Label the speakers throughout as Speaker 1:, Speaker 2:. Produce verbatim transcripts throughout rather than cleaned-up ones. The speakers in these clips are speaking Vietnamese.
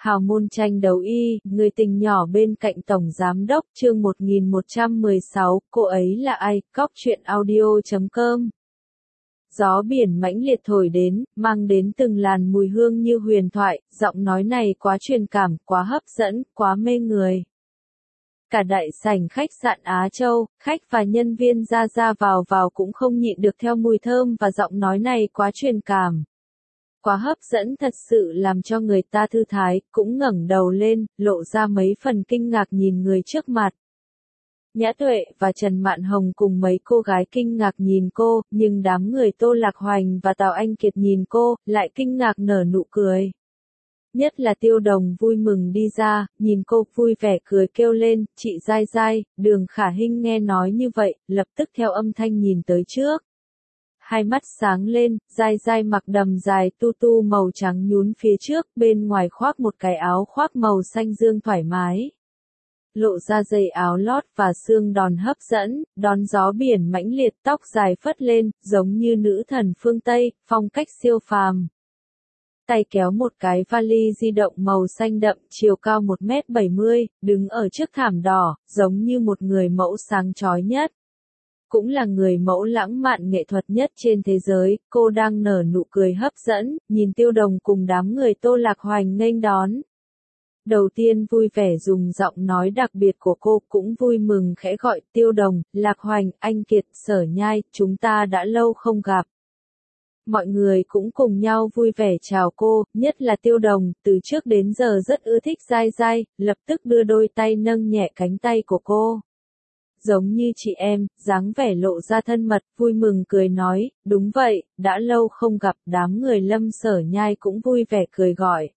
Speaker 1: Hào môn tranh đấu y, người tình nhỏ bên cạnh tổng giám đốc, chương một nghìn một trăm mười sáu, cô ấy là ai, cóc truyện audio chấm com. Gió biển mãnh liệt thổi đến, mang đến từng làn mùi hương như huyền thoại, giọng nói này quá truyền cảm, quá hấp dẫn, quá mê người. Cả đại sảnh khách sạn Á Châu, khách và nhân viên ra ra vào vào cũng không nhịn được theo mùi thơm và giọng nói này quá truyền cảm. Quá hấp dẫn thật sự làm cho người ta thư thái, cũng ngẩng đầu lên, lộ ra mấy phần kinh ngạc nhìn người trước mặt. Nhã Tuệ và Trần Mạn Hồng cùng mấy cô gái kinh ngạc nhìn cô, nhưng đám người Tô Lạc Hoành và Tào Anh Kiệt nhìn cô, lại kinh ngạc nở nụ cười. Nhất là Tiêu Đồng vui mừng đi ra, nhìn cô vui vẻ cười kêu lên, chị Giai Giai, Đường Khả Hinh nghe nói như vậy, lập tức theo âm thanh nhìn tới trước. Hai mắt sáng lên, Giai Giai mặc đầm dài tu tu màu trắng nhún phía trước, bên ngoài khoác một cái áo khoác màu xanh dương thoải mái. Lộ ra dây áo lót và xương đòn hấp dẫn, đón gió biển mãnh liệt, tóc dài phất lên, giống như nữ thần phương Tây, phong cách siêu phàm. Tay kéo một cái vali di động màu xanh đậm, chiều cao một mét bảy mươi, đứng ở trước thảm đỏ, giống như một người mẫu sáng chói nhất. Cũng là người mẫu lãng mạn nghệ thuật nhất trên thế giới, cô đang nở nụ cười hấp dẫn, nhìn Tiêu Đồng cùng đám người Tô Lạc Hoành nghênh đón. Đầu tiên vui vẻ dùng giọng nói đặc biệt của cô, cũng vui mừng khẽ gọi Tiêu Đồng, Lạc Hoành, Anh Kiệt, Sở Nhai, chúng ta đã lâu không gặp. Mọi người cũng cùng nhau vui vẻ chào cô, nhất là Tiêu Đồng, từ trước đến giờ rất ưa thích Giai Giai, lập tức đưa đôi tay nâng nhẹ cánh tay của cô. Giống như chị em, dáng vẻ lộ ra thân mật, vui mừng cười nói, đúng vậy, đã lâu không gặp, đám người Lâm Sở Nhai cũng vui vẻ cười gọi.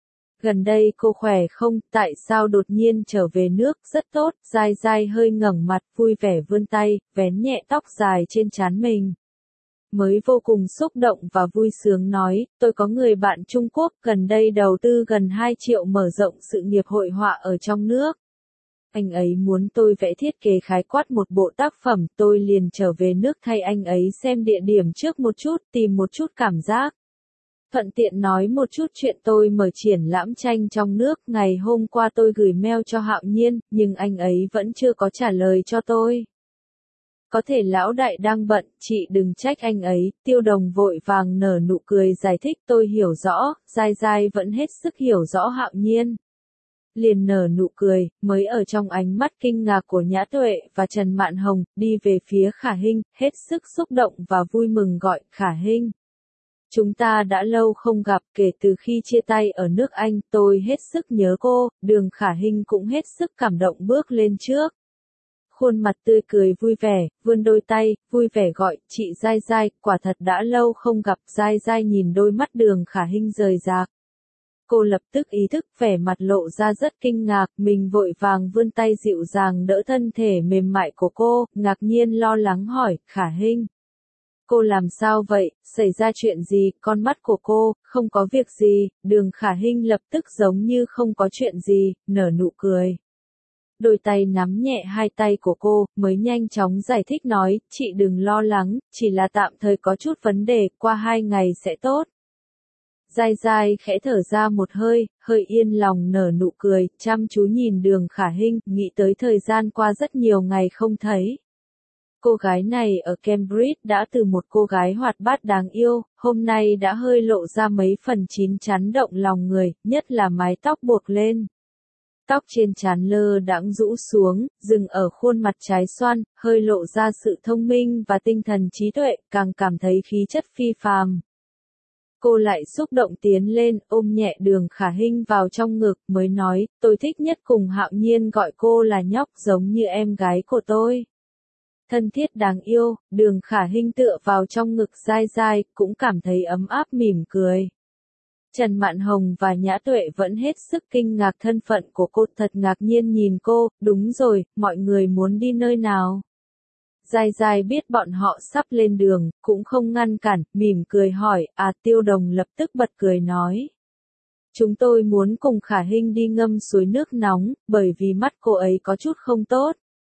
Speaker 1: Gần đây cô khỏe không, tại sao đột nhiên trở về nước, rất tốt, Giai Giai hơi ngẩng mặt, vui vẻ vươn tay, vén nhẹ tóc dài trên trán mình. Mới vô cùng xúc động và vui sướng nói, tôi có người bạn Trung Quốc, gần đây đầu tư gần hai triệu mở rộng sự nghiệp hội họa ở trong nước. Anh ấy muốn tôi vẽ thiết kế khái quát một bộ tác phẩm, tôi liền trở về nước thay anh ấy xem địa điểm trước một chút, tìm một chút cảm giác. Thuận tiện nói một chút chuyện tôi mở triển lãm tranh trong nước, ngày hôm qua tôi gửi mail cho Hạo Nhiên, nhưng anh ấy vẫn chưa có trả lời cho tôi. Có thể lão đại đang bận, chị đừng trách anh ấy, Tiêu Đồng vội vàng nở nụ cười giải thích tôi hiểu rõ, Giai Giai vẫn hết sức hiểu rõ Hạo Nhiên. Liền nở nụ cười, mới ở trong ánh mắt kinh ngạc của Nhã Tuệ và Trần Mạn Hồng, đi về phía Khả Hinh, hết sức xúc động và vui mừng gọi, Khả Hinh. Chúng ta đã lâu không gặp, kể từ khi chia tay ở nước Anh, tôi hết sức nhớ cô, Đường Khả Hinh cũng hết sức cảm động bước lên trước. Khuôn mặt tươi cười vui vẻ, vươn đôi tay, vui vẻ gọi, chị Giai Giai, quả thật đã lâu không gặp, Giai Giai nhìn đôi mắt Đường Khả Hinh rời rạc. Cô lập tức ý thức vẻ mặt lộ ra rất kinh ngạc, mình vội vàng vươn tay dịu dàng đỡ thân thể mềm mại của cô, ngạc nhiên lo lắng hỏi, Khả Hinh. Cô làm sao vậy, xảy ra chuyện gì, con mắt của cô, không có việc gì, Đường Khả Hinh lập tức giống như không có chuyện gì, nở nụ cười. Đôi tay nắm nhẹ hai tay của cô, mới nhanh chóng giải thích nói, chị đừng lo lắng, chỉ là tạm thời có chút vấn đề, qua hai ngày sẽ tốt. Giai Giai khẽ thở ra một hơi, hơi yên lòng nở nụ cười, chăm chú nhìn Đường Khả Hinh, nghĩ tới thời gian qua rất nhiều ngày không thấy. Cô gái này ở Cambridge đã từ một cô gái hoạt bát đáng yêu, hôm nay đã hơi lộ ra mấy phần chín chắn động lòng người, nhất là mái tóc buộc lên. Tóc trên trán lơ đãng rũ xuống, dừng ở khuôn mặt trái xoan, hơi lộ ra sự thông minh và tinh thần trí tuệ, càng cảm thấy khí chất phi phàm. Cô lại xúc động tiến lên, ôm nhẹ Đường Khả Hinh vào trong ngực, mới nói, tôi thích nhất cùng Hạo Nhiên gọi cô là nhóc giống như em gái của tôi. Thân thiết đáng yêu, Đường Khả Hinh tựa vào trong ngực Giai Giai, cũng cảm thấy ấm áp mỉm cười. Trần Mạn Hồng và Nhã Tuệ vẫn hết sức kinh ngạc thân phận của cô, thật ngạc nhiên nhìn cô, đúng rồi, mọi người muốn đi nơi nào? Giai Giai biết bọn họ sắp lên đường, cũng không ngăn cản, mỉm cười hỏi, à Tiêu Đồng lập tức bật cười nói. Chúng tôi muốn cùng Khả Hinh đi ngâm suối nước nóng, bởi vì mắt cô ấy có chút không tốt.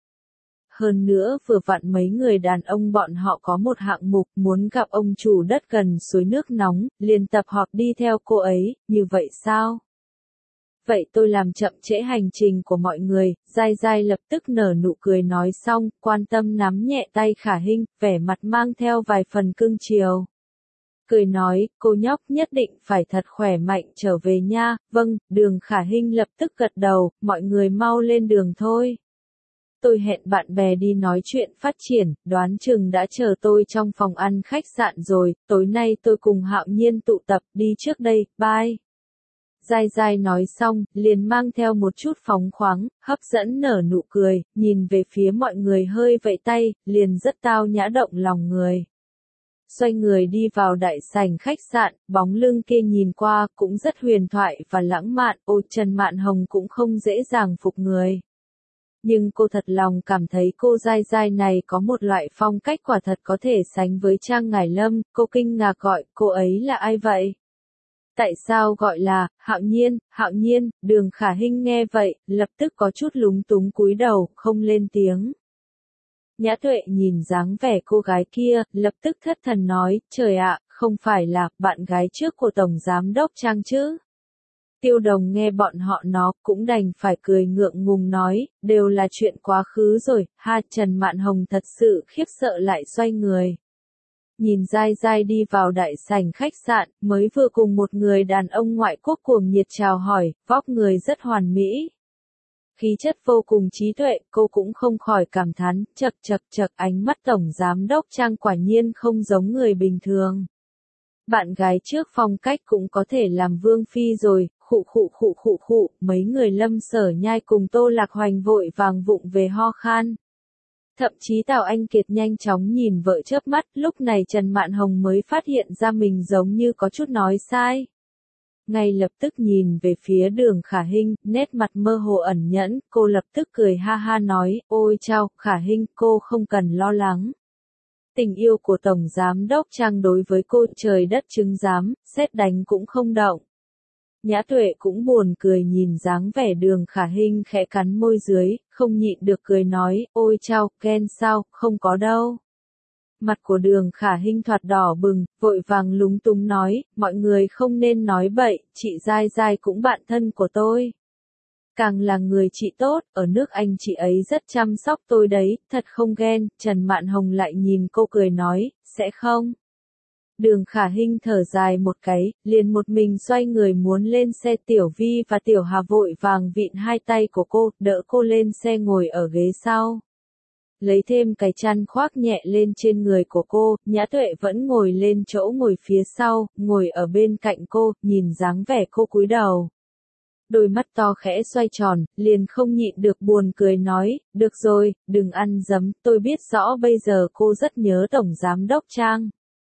Speaker 1: Hơn nữa vừa vặn mấy người đàn ông bọn họ có một hạng mục muốn gặp ông chủ đất gần suối nước nóng, liền tập họp đi theo cô ấy, như vậy sao? vậy tôi làm chậm trễ hành trình của mọi người, Giai Giai lập tức nở nụ cười nói xong, quan tâm nắm nhẹ tay Khả Hinh, vẻ mặt mang theo vài phần cưng chiều. Cười nói, cô nhóc nhất định phải thật khỏe mạnh trở về nha, vâng, Đường Khả Hinh lập tức gật đầu, mọi người mau lên đường thôi. Tôi hẹn bạn bè đi nói chuyện phát triển, đoán chừng đã chờ tôi trong phòng ăn khách sạn rồi, tối nay tôi cùng Hạo Nhiên tụ tập, đi trước đây, bye. Giai Giai nói xong, liền mang theo một chút phóng khoáng, hấp dẫn nở nụ cười, nhìn về phía mọi người hơi vẫy tay, liền rất tao nhã động lòng người. Xoay người đi vào đại sảnh khách sạn, bóng lưng kia nhìn qua cũng rất huyền thoại và lãng mạn, ôi Trần Mạn Hồng cũng không dễ dàng phục người. Nhưng cô thật lòng cảm thấy cô Giai Giai này có một loại phong cách quả thật có thể sánh với Trang Ngải Lâm, cô kinh ngạc gọi, cô ấy là ai vậy? Tại sao gọi là, Hạo Nhiên, Hạo Nhiên, Đường Khả Hinh nghe vậy, lập tức có chút lúng túng cúi đầu, không lên tiếng. Nhã Tuệ nhìn dáng vẻ cô gái kia, lập tức thất thần nói, trời ạ, không phải là bạn gái trước của Tổng Giám Đốc Trang chứ? Tiêu Đồng nghe bọn họ nó cũng đành phải cười ngượng ngùng nói, đều là chuyện quá khứ rồi, ha Trần Mạn Hồng thật sự khiếp sợ lại xoay người. Nhìn Giai Giai đi vào đại sảnh khách sạn, mới vừa cùng một người đàn ông ngoại quốc cuồng nhiệt chào hỏi, vóc người rất hoàn mỹ. Khí chất vô cùng trí tuệ, cô cũng không khỏi cảm thán, chật chật chật ánh mắt Tổng Giám Đốc Trang quả nhiên không giống người bình thường. Bạn gái trước phong cách cũng có thể làm vương phi rồi, khụ khụ khụ khụ khụ, mấy người Lâm Sở Nhai cùng Tô Lạc Hoành vội vàng vụng về ho khan. Thậm chí Tào Anh Kiệt nhanh chóng nhìn vợ chớp mắt, lúc này Trần Mạn Hồng mới phát hiện ra mình giống như có chút nói sai. Ngay lập tức nhìn về phía Đường Khả Hinh, nét mặt mơ hồ ẩn nhẫn, cô lập tức cười ha ha nói, ôi chao, Khả Hinh, cô không cần lo lắng. Tình yêu của Tổng Giám Đốc Trang đối với cô trời đất chứng giám, sét đánh cũng không động. Nhã Tuệ cũng buồn cười nhìn dáng vẻ Đường Khả Hinh khẽ cắn môi dưới, không nhịn được cười nói, ôi chao, Ken sao, không có đâu. Mặt của Đường Khả Hinh thoạt đỏ bừng, vội vàng lúng túng nói, mọi người không nên nói bậy, chị Giai Giai cũng bạn thân của tôi. Càng là người chị tốt, ở nước Anh chị ấy rất chăm sóc tôi đấy, thật không ghen, Trần Mạn Hồng lại nhìn cô cười nói, sẽ không. Đường Khả Hinh thở dài một cái, liền một mình xoay người muốn lên xe. Tiểu Vi và Tiểu Hà vội vàng vịn hai tay của cô, đỡ cô lên xe ngồi ở ghế sau. Lấy thêm cái chăn khoác nhẹ lên trên người của cô, Nhã Tuệ vẫn ngồi lên chỗ ngồi phía sau, ngồi ở bên cạnh cô, nhìn dáng vẻ cô cúi đầu. Đôi mắt to khẽ xoay tròn, liền không nhịn được buồn cười nói, được rồi, đừng ăn dấm, tôi biết rõ bây giờ cô rất nhớ Tổng Giám Đốc Trang.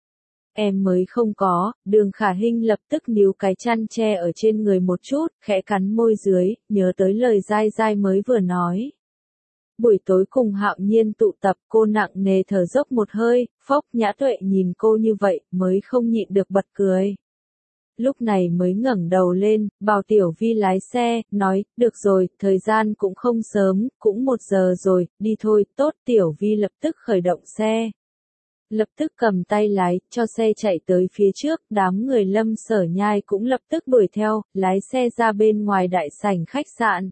Speaker 1: Em mới không có, Đường Khả Hinh lập tức níu cái chăn che ở trên người một chút, khẽ cắn môi dưới, nhớ tới lời Giai Giai mới vừa nói. Buổi tối cùng Hạo Nhiên tụ tập, cô nặng nề thở dốc một hơi, phốc. Nhã Tuệ nhìn cô như vậy, mới không nhịn được bật cười. Lúc này mới ngẩng đầu lên, bảo Tiểu Vi lái xe, nói, được rồi, thời gian cũng không sớm, cũng một giờ rồi, đi thôi, tốt. Tiểu Vi lập tức khởi động xe. Lập tức cầm tay lái, cho xe chạy tới phía trước, đám người Lâm Sở Nhai cũng lập tức đuổi theo, lái xe ra bên ngoài đại sảnh khách sạn.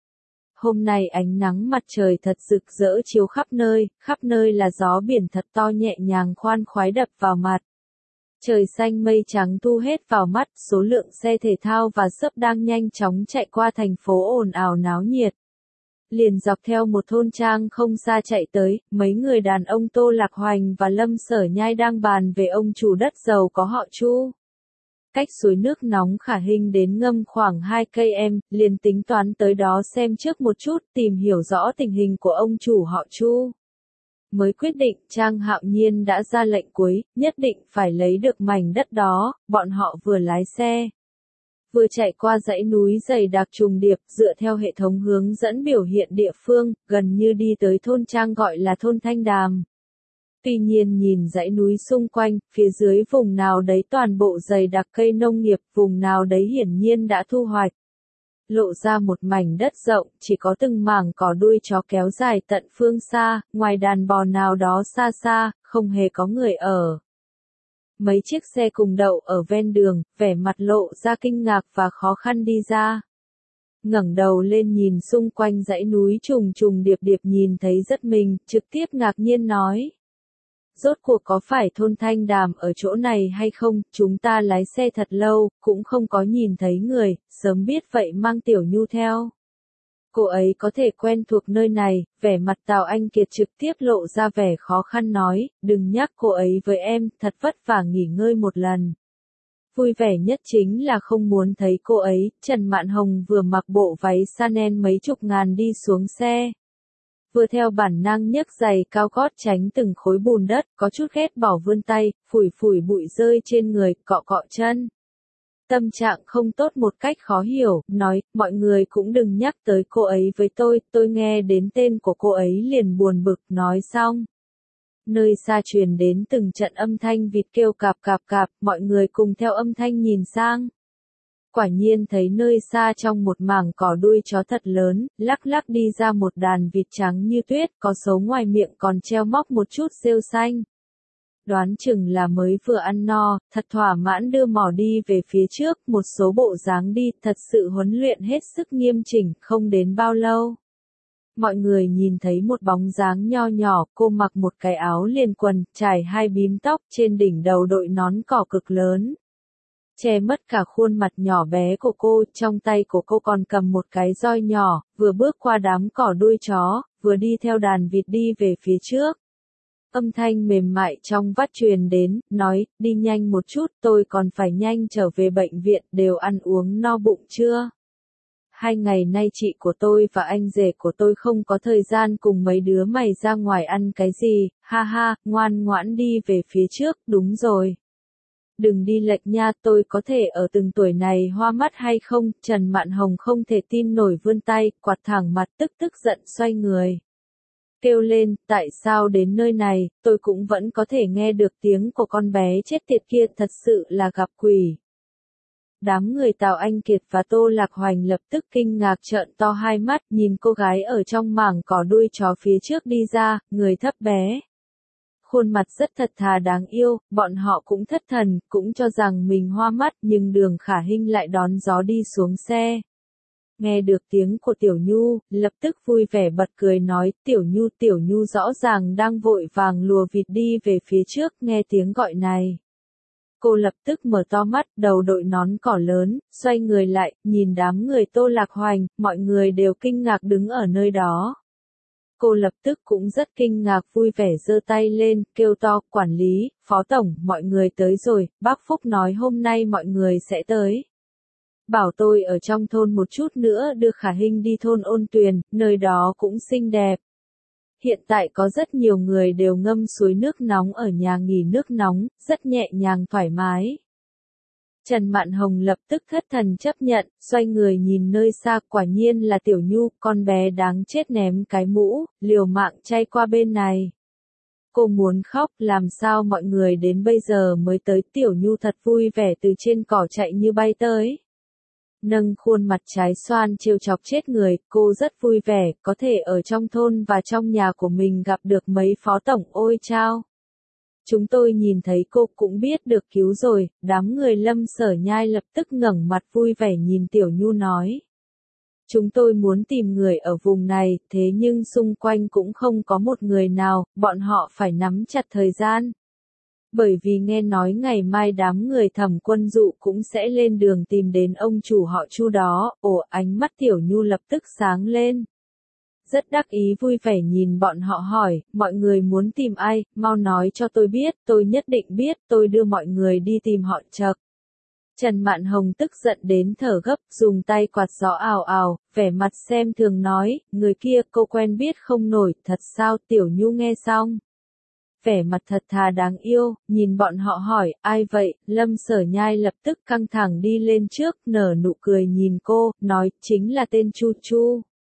Speaker 1: Hôm nay ánh nắng mặt trời thật rực rỡ chiếu khắp nơi, khắp nơi là gió biển thật to nhẹ nhàng khoan khoái đập vào mặt. Trời xanh mây trắng thu hết vào mắt, số lượng xe thể thao và sấp đang nhanh chóng chạy qua thành phố ồn ào náo nhiệt. Liền dọc theo một thôn trang không xa chạy tới, mấy người đàn ông Tô Lạc Hoành và Lâm Sở Nhai đang bàn về ông chủ đất giàu có họ Chu. Cách suối nước nóng Khả Hinh đến ngâm khoảng hai cây em, liền tính toán tới đó xem trước một chút, tìm hiểu rõ tình hình của ông chủ họ Chu. Mới quyết định Trang Hạo Nhiên đã ra lệnh cuối, nhất định phải lấy được mảnh đất đó, bọn họ vừa lái xe. Vừa chạy qua dãy núi dày đặc trùng điệp, dựa theo hệ thống hướng dẫn biểu hiện địa phương, gần như đi tới thôn trang gọi là thôn Thanh Đàm. Tuy nhiên nhìn dãy núi xung quanh, phía dưới vùng nào đấy toàn bộ dày đặc cây nông nghiệp, vùng nào đấy hiển nhiên đã thu hoạch. Lộ ra một mảnh đất rộng, chỉ có từng mảng cỏ đuôi chó kéo dài tận phương xa, ngoài đàn bò nào đó xa xa, không hề có người ở. Mấy chiếc xe cùng đậu ở ven đường, vẻ mặt lộ ra kinh ngạc và khó khăn đi ra. ngẩng đầu lên nhìn xung quanh dãy núi trùng trùng điệp điệp nhìn thấy rất mình, trực tiếp ngạc nhiên nói. Rốt cuộc có phải thôn Thanh Đàm ở chỗ này hay không, chúng ta lái xe thật lâu, cũng không có nhìn thấy người, sớm biết vậy mang Tiểu Nhu theo. Cô ấy có thể quen thuộc nơi này, vẻ mặt Tào Anh Kiệt trực tiếp lộ ra vẻ khó khăn nói, đừng nhắc cô ấy với em, thật vất vả nghỉ ngơi một lần. Vui vẻ nhất chính là không muốn thấy cô ấy, Trần Mạn Hồng vừa mặc bộ váy Chanel mấy chục ngàn đi xuống xe. Vừa theo bản năng nhấc giày cao gót tránh từng khối bùn đất, có chút ghét bỏ vươn tay, phủi phủi bụi rơi trên người, cọ cọ chân. Tâm trạng không tốt một cách khó hiểu, nói, mọi người cũng đừng nhắc tới cô ấy với tôi, tôi nghe đến tên của cô ấy liền buồn bực, nói xong. Nơi xa truyền đến từng trận âm thanh vịt kêu cạp cạp cạp, mọi người cùng theo âm thanh nhìn sang. Quả nhiên thấy nơi xa trong một mảng cỏ đuôi chó thật lớn, lắc lắc đi ra một đàn vịt trắng như tuyết, có số ngoài miệng còn treo móc một chút rêu xanh. Đoán chừng là mới vừa ăn no, thật thỏa mãn đưa mỏ đi về phía trước, một số bộ dáng đi, thật sự huấn luyện hết sức nghiêm chỉnh, không đến bao lâu. Mọi người nhìn thấy một bóng dáng nho nhỏ, cô mặc một cái áo liền quần, trải hai bím tóc, trên đỉnh đầu đội nón cỏ cực lớn. Che mất cả khuôn mặt nhỏ bé của cô, trong tay của cô còn cầm một cái roi nhỏ, vừa bước qua đám cỏ đuôi chó, vừa đi theo đàn vịt đi về phía trước. Âm thanh mềm mại trong vắt truyền đến, nói, đi nhanh một chút, tôi còn phải nhanh trở về bệnh viện, đều ăn uống no bụng chưa? Hai ngày nay chị của tôi và anh rể của tôi không có thời gian cùng mấy đứa mày ra ngoài ăn cái gì, ha ha, ngoan ngoãn đi về phía trước, đúng rồi. Đừng đi lệch nha, tôi có thể ở từng tuổi này hoa mắt hay không? Trần Mạn Hồng không thể tin nổi vươn tay, quạt thẳng mặt tức tức giận xoay người. Kêu lên, tại sao đến nơi này, tôi cũng vẫn có thể nghe được tiếng của con bé chết tiệt kia, thật sự là gặp quỷ. Đám người Tào Anh Kiệt và Tô Lạc Hoành lập tức kinh ngạc trợn to hai mắt, nhìn cô gái ở trong mảng cỏ đuôi chó phía trước đi ra, người thấp bé. Khuôn mặt rất thật thà đáng yêu, bọn họ cũng thất thần, cũng cho rằng mình hoa mắt, nhưng Đường Khả Hinh lại đón gió đi xuống xe. Nghe được tiếng của Tiểu Nhu, lập tức vui vẻ bật cười nói, Tiểu Nhu Tiểu Nhu rõ ràng đang vội vàng lùa vịt đi về phía trước, nghe tiếng gọi này. Cô lập tức mở to mắt, đầu đội nón cỏ lớn, xoay người lại, nhìn đám người Tô Lạc Hoành, mọi người đều kinh ngạc đứng ở nơi đó. Cô lập tức cũng rất kinh ngạc vui vẻ giơ tay lên, kêu to, quản lý, phó tổng, mọi người tới rồi, bác Phúc nói hôm nay mọi người sẽ tới. Bảo tôi ở trong thôn một chút nữa đưa Khả Hinh đi thôn Ôn Tuyền, nơi đó cũng xinh đẹp. Hiện tại có rất nhiều người đều ngâm suối nước nóng ở nhà nghỉ nước nóng, rất nhẹ nhàng thoải mái. Trần Mạn Hồng lập tức thất thần chấp nhận, xoay người nhìn nơi xa, quả nhiên là Tiểu Nhu, con bé đáng chết ném cái mũ, liều mạng chay qua bên này. Cô muốn khóc, làm sao mọi người đến bây giờ mới tới, Tiểu Nhu thật vui vẻ từ trên cỏ chạy như bay tới. Nâng khuôn mặt trái xoan trêu chọc chết người, cô rất vui vẻ, có thể ở trong thôn và trong nhà của mình gặp được mấy phó tổng, ôi chao. Chúng tôi nhìn thấy cô cũng biết được cứu rồi, đám người Lâm Sở Nhai lập tức ngẩng mặt vui vẻ nhìn Tiểu Nhu nói. Chúng tôi muốn tìm người ở vùng này, thế nhưng xung quanh cũng không có một người nào, bọn họ phải nắm chặt thời gian. Bởi vì nghe nói ngày mai đám người Thẩm Quân Dụ cũng sẽ lên đường tìm đến ông chủ họ Chu đó, ồ, ánh mắt Tiểu Nhu lập tức sáng lên. Rất đắc ý vui vẻ nhìn bọn họ hỏi, mọi người muốn tìm ai, mau nói cho tôi biết, tôi nhất định biết, tôi đưa mọi người đi tìm họ chậc. Trần Mạn Hồng tức giận đến thở gấp, dùng tay quạt gió ào ào, vẻ mặt xem thường nói, người kia cô quen biết không nổi, thật sao? Tiểu Nhu nghe xong. Vẻ mặt thật thà đáng yêu, nhìn bọn họ hỏi, ai vậy? Lâm Sở Nhai lập tức căng thẳng đi lên trước, nở nụ cười nhìn cô, nói, chính là tên Chu Chu.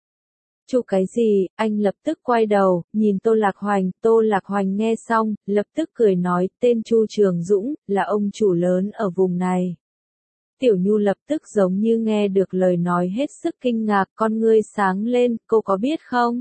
Speaker 1: Chu cái gì? Anh lập tức quay đầu, nhìn Tô Lạc Hoành, Tô Lạc Hoành nghe xong, lập tức cười nói, tên Chu Trường Dũng, là ông chủ lớn ở vùng này. Tiểu Nhu lập tức giống như nghe được lời nói hết sức kinh ngạc, con ngươi sáng lên, cô có biết không?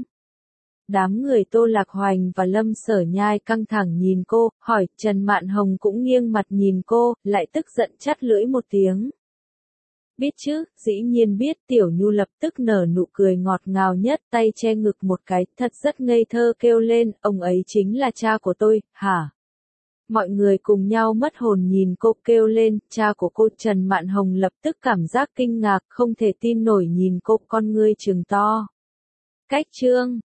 Speaker 1: Đám người Tô Lạc Hoành và Lâm Sở Nhai căng thẳng nhìn cô, hỏi, Trần Mạn Hồng cũng nghiêng mặt nhìn cô, lại tức giận chắt lưỡi một tiếng. Biết chứ, dĩ nhiên biết. Tiểu Nhu lập tức nở nụ cười ngọt ngào nhất, tay che ngực một cái, thật rất ngây thơ kêu lên, ông ấy chính là cha của tôi, hả? Mọi người cùng nhau mất hồn nhìn cô kêu lên, cha của cô. Trần Mạn Hồng lập tức cảm giác kinh ngạc, không thể tin nổi nhìn cô, con ngươi trừng to. Cách chương